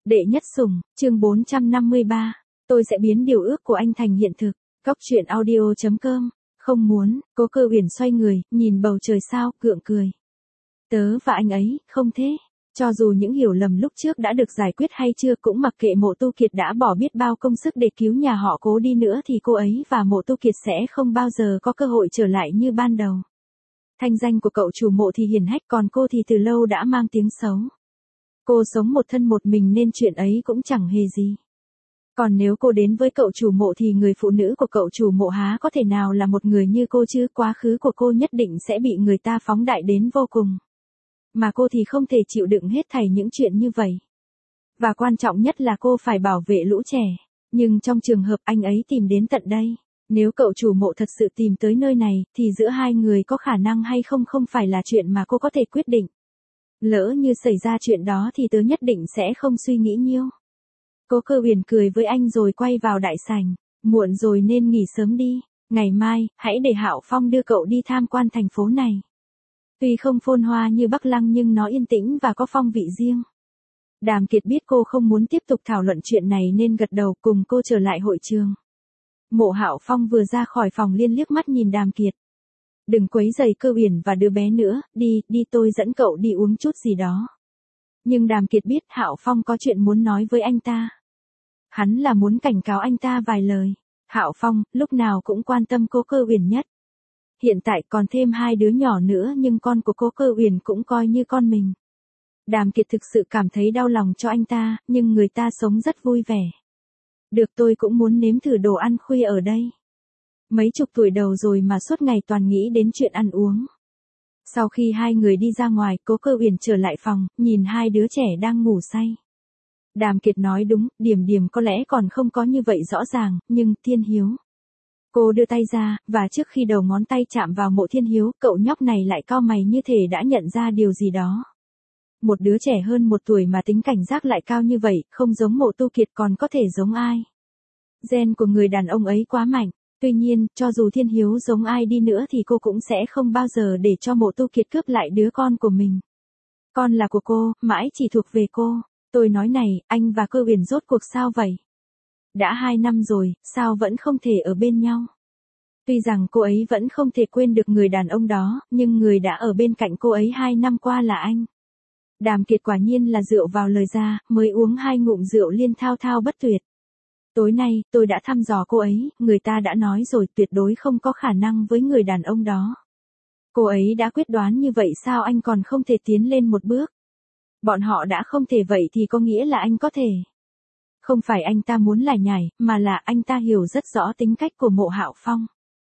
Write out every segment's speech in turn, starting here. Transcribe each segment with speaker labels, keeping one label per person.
Speaker 1: Đệ nhất sủng, chương 453. Tôi sẽ biến điều ước của anh thành hiện thực. Cóc truyện audio.com. Không muốn, Cố Cơ Uyển xoay người, nhìn bầu trời sao, gượng cười. Tớ và anh ấy, không thế. Cho dù những hiểu lầm lúc trước đã được giải quyết hay chưa, cũng mặc kệ Mộ Tu Kiệt đã bỏ biết bao công sức để cứu nhà họ Cố đi nữa thì cô ấy và Mộ Tu Kiệt sẽ không bao giờ có cơ hội trở lại như ban đầu. Thanh danh của cậu chủ Mộ thì hiển hách, còn cô thì từ lâu đã mang tiếng xấu. Cô sống một thân một mình nên chuyện ấy cũng chẳng hề gì. Còn nếu cô đến với cậu chủ Mộ thì người phụ nữ của cậu chủ Mộ há có thể nào là một người như cô chứ, quá khứ của cô nhất định sẽ bị người ta phóng đại đến vô cùng. Mà cô thì không thể chịu đựng hết thảy những chuyện như vậy. Và quan trọng nhất là cô phải bảo vệ lũ trẻ. Nhưng trong trường hợp anh ấy tìm đến tận đây, nếu cậu chủ Mộ thật sự tìm tới nơi này, thì giữa hai người có khả năng hay không không phải là chuyện mà cô có thể quyết định. Lỡ như xảy ra chuyện đó thì tớ nhất định sẽ không suy nghĩ nhiều. Cố Cơ Uyển cười với anh rồi quay vào đại sảnh. Muộn rồi nên nghỉ sớm đi. Ngày mai, hãy để Hạo Phong đưa cậu đi tham quan thành phố này. Tuy không phồn hoa như Bắc Lăng nhưng nó yên tĩnh và có phong vị riêng. Đàm Kiệt biết cô không muốn tiếp tục thảo luận chuyện này nên gật đầu cùng cô trở lại hội trường. Mộ Hạo Phong vừa ra khỏi phòng liền liếc mắt nhìn Đàm Kiệt. Đừng quấy rầy Cơ Uyển và đứa bé nữa, đi tôi dẫn cậu đi uống chút gì đó. Nhưng Đàm Kiệt biết Hạo Phong có chuyện muốn nói với anh ta. Hắn là muốn cảnh cáo anh ta vài lời. Hạo Phong, lúc nào cũng quan tâm Cố Cơ Uyển nhất. Hiện tại còn thêm hai đứa nhỏ nữa nhưng con của Cố Cơ Uyển cũng coi như con mình. Đàm Kiệt thực sự cảm thấy đau lòng cho anh ta, nhưng người ta sống rất vui vẻ. Được, tôi cũng muốn nếm thử đồ ăn khuya ở đây. Mấy chục tuổi đầu rồi mà suốt ngày toàn nghĩ đến chuyện ăn uống. Sau khi hai người đi ra ngoài, Cố Cơ Uyển trở lại phòng, nhìn hai đứa trẻ đang ngủ say. Đàm Kiệt nói đúng, Điểm có lẽ còn không có như vậy rõ ràng, nhưng Thiên Hiếu. Cô đưa tay ra, và trước khi đầu ngón tay chạm vào Mộ Thiên Hiếu, cậu nhóc này lại cau mày như thể đã nhận ra điều gì đó. Một đứa trẻ hơn 1 tuổi mà tính cảnh giác lại cao như vậy, không giống Mộ Tu Kiệt còn có thể giống ai. Gen của người đàn ông ấy quá mạnh. Tuy nhiên, cho dù Thiên Hiếu giống ai đi nữa thì cô cũng sẽ không bao giờ để cho Mộ Tu Kiệt cướp lại đứa con của mình. Con là của cô, mãi chỉ thuộc về cô. Tôi nói này, anh và Cơ Uyển rốt cuộc sao vậy? Đã 2 năm rồi, sao vẫn không thể ở bên nhau? Tuy rằng cô ấy vẫn không thể quên được người đàn ông đó, nhưng người đã ở bên cạnh cô ấy 2 năm qua là anh. Đàm Kiệt quả nhiên là rượu vào lời ra, mới uống 2 ngụm rượu liên thao thao bất tuyệt. Tối nay, tôi đã thăm dò cô ấy, người ta đã nói rồi tuyệt đối không có khả năng với người đàn ông đó. Cô ấy đã quyết đoán như vậy sao anh còn không thể tiến lên một bước? Bọn họ đã không thể vậy thì có nghĩa là anh có thể. Không phải anh ta muốn lải nhải, mà là anh ta hiểu rất rõ tính cách của Mộ Hạo Phong.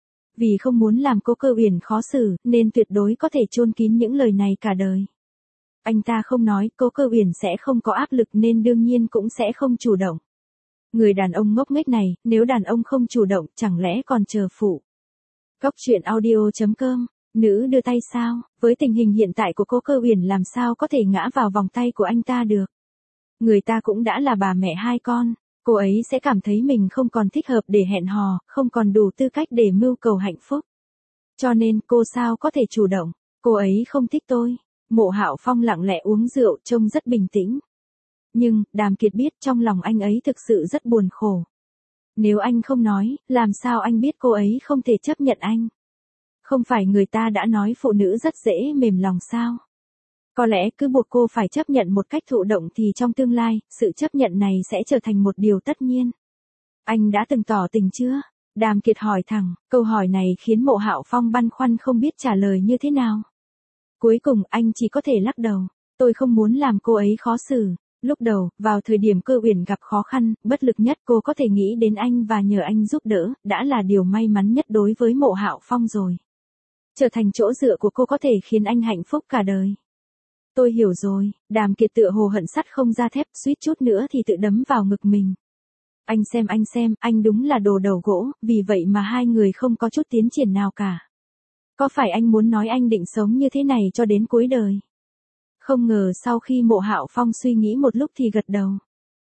Speaker 1: Vì không muốn làm Cố Cơ Uyển khó xử, nên tuyệt đối có thể chôn kín những lời này cả đời. Anh ta không nói, Cố Cơ Uyển sẽ không có áp lực nên đương nhiên cũng sẽ không chủ động. Người đàn ông ngốc nghếch này, nếu đàn ông không chủ động, chẳng lẽ còn chờ phụ. Cóc truyện audio.com. Nữ đưa tay sao? Với tình hình hiện tại của Cố Cơ Uyển làm sao có thể ngã vào vòng tay của anh ta được. Người ta cũng đã là bà mẹ 2 con, cô ấy sẽ cảm thấy mình không còn thích hợp để hẹn hò, không còn đủ tư cách để mưu cầu hạnh phúc. Cho nên cô sao có thể chủ động, cô ấy không thích tôi. Mộ Hạo Phong lặng lẽ uống rượu trông rất bình tĩnh. Nhưng, Đàm Kiệt biết trong lòng anh ấy thực sự rất buồn khổ. Nếu anh không nói, làm sao anh biết cô ấy không thể chấp nhận anh? Không phải người ta đã nói phụ nữ rất dễ mềm lòng sao? Có lẽ cứ buộc cô phải chấp nhận một cách thụ động thì trong tương lai, sự chấp nhận này sẽ trở thành một điều tất nhiên. Anh đã từng tỏ tình chưa? Đàm Kiệt hỏi thẳng, câu hỏi này khiến Mộ Hạo Phong băn khoăn không biết trả lời như thế nào. Cuối cùng anh chỉ có thể lắc đầu, tôi không muốn làm cô ấy khó xử. Lúc đầu, vào thời điểm Cơ Uyển gặp khó khăn, bất lực nhất cô có thể nghĩ đến anh và nhờ anh giúp đỡ, đã là điều may mắn nhất đối với Mộ Hạo Phong rồi. Trở thành chỗ dựa của cô có thể khiến anh hạnh phúc cả đời. Tôi hiểu rồi, Đàm Kiệt tựa hồ hận sắt không ra thép, suýt chút nữa thì tự đấm vào ngực mình. Anh xem, anh đúng là đồ đầu gỗ, vì vậy mà hai người không có chút tiến triển nào cả. Có phải anh muốn nói anh định sống như thế này cho đến cuối đời? Không ngờ sau khi Mộ Hạo Phong suy nghĩ một lúc thì gật đầu.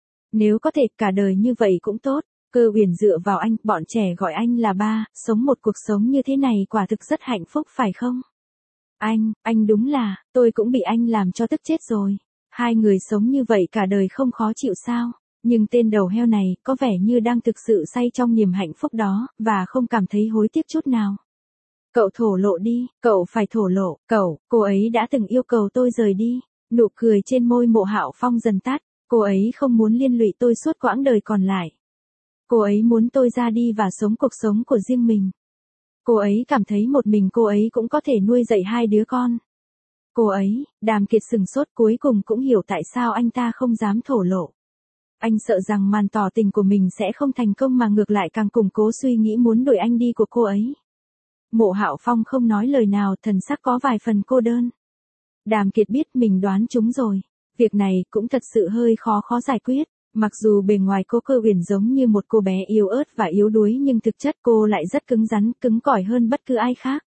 Speaker 1: Nếu có thể cả đời như vậy cũng tốt. Cơ Uyển dựa vào anh, bọn trẻ gọi anh là ba, sống một cuộc sống như thế này quả thực rất hạnh phúc phải không? Anh đúng là, tôi cũng bị anh làm cho tức chết rồi. Hai người sống như vậy cả đời không khó chịu sao? Nhưng tên đầu heo này có vẻ như đang thực sự say trong niềm hạnh phúc đó, và không cảm thấy hối tiếc chút nào. Cậu thổ lộ đi, cậu phải thổ lộ, cô ấy đã từng yêu cầu tôi rời đi. Nụ cười trên môi Mộ Hạo Phong dần tắt, cô ấy không muốn liên lụy tôi suốt quãng đời còn lại. Cô ấy muốn tôi ra đi và sống cuộc sống của riêng mình. Cô ấy cảm thấy một mình cô ấy cũng có thể nuôi dạy hai đứa con. Cô ấy, Đàm Kiệt sừng sốt cuối cùng cũng hiểu tại sao anh ta không dám thổ lộ. Anh sợ rằng màn tỏ tình của mình sẽ không thành công mà ngược lại càng củng cố suy nghĩ muốn đuổi anh đi của cô ấy. Mộ Hạo Phong không nói lời nào, thần sắc có vài phần cô đơn. Đàm Kiệt biết mình đoán trúng rồi. Việc này cũng thật sự hơi khó giải quyết. Mặc dù bề ngoài cô Cơ Uyển giống như một cô bé yếu ớt và yếu đuối nhưng thực chất cô lại rất cứng rắn, cứng cỏi hơn bất cứ ai khác.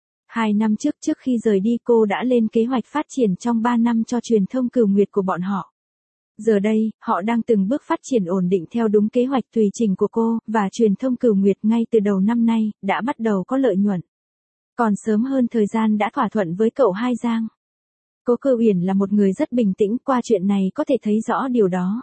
Speaker 1: 2 năm trước khi rời đi cô đã lên kế hoạch phát triển trong 3 năm cho truyền thông Cửu Nguyệt của bọn họ. Giờ đây, họ đang từng bước phát triển ổn định theo đúng kế hoạch tùy trình của cô, và truyền thông Cửu Nguyệt ngay từ đầu năm nay, đã bắt đầu có lợi nhuận. Còn sớm hơn thời gian đã thỏa thuận với cậu Hai Giang. Cô Cơ Uyển là một người rất bình tĩnh, qua chuyện này có thể thấy rõ điều đó.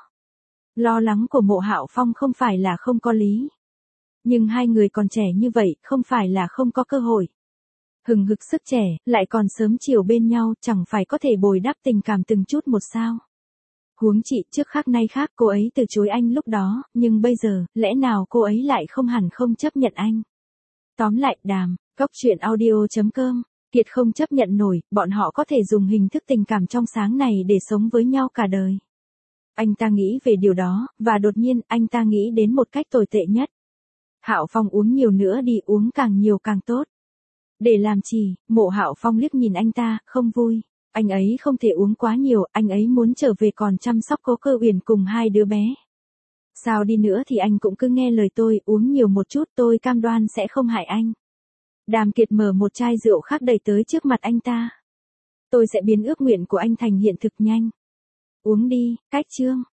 Speaker 1: Lo lắng của Mộ Hạo Phong không phải là không có lý. Nhưng hai người còn trẻ như vậy, không phải là không có cơ hội. Hừng hực sức trẻ, lại còn sớm chiều bên nhau, chẳng phải có thể bồi đắp tình cảm từng chút một sao. Huống chị trước khác nay khác, cô ấy từ chối anh lúc đó, nhưng bây giờ, lẽ nào cô ấy lại không hẳn không chấp nhận anh. Tóm lại, Góc truyện audio.com, Kiệt không chấp nhận nổi, bọn họ có thể dùng hình thức tình cảm trong sáng này để sống với nhau cả đời. Anh ta nghĩ về điều đó, và đột nhiên, anh ta nghĩ đến một cách tồi tệ nhất. Hạo Phong uống nhiều nữa đi, uống càng nhiều càng tốt. Để làm gì? Mộ Hạo Phong liếc nhìn anh ta, không vui. Anh ấy không thể uống quá nhiều, anh ấy muốn trở về còn chăm sóc cô Cơ Uyển cùng hai đứa bé. Sao đi nữa thì anh cũng cứ nghe lời tôi, uống nhiều một chút, tôi cam đoan sẽ không hại anh. Đàm Kiệt mở một chai rượu khác đẩy tới trước mặt anh ta. Tôi sẽ biến ước nguyện của anh thành hiện thực nhanh. Uống đi, cách chương.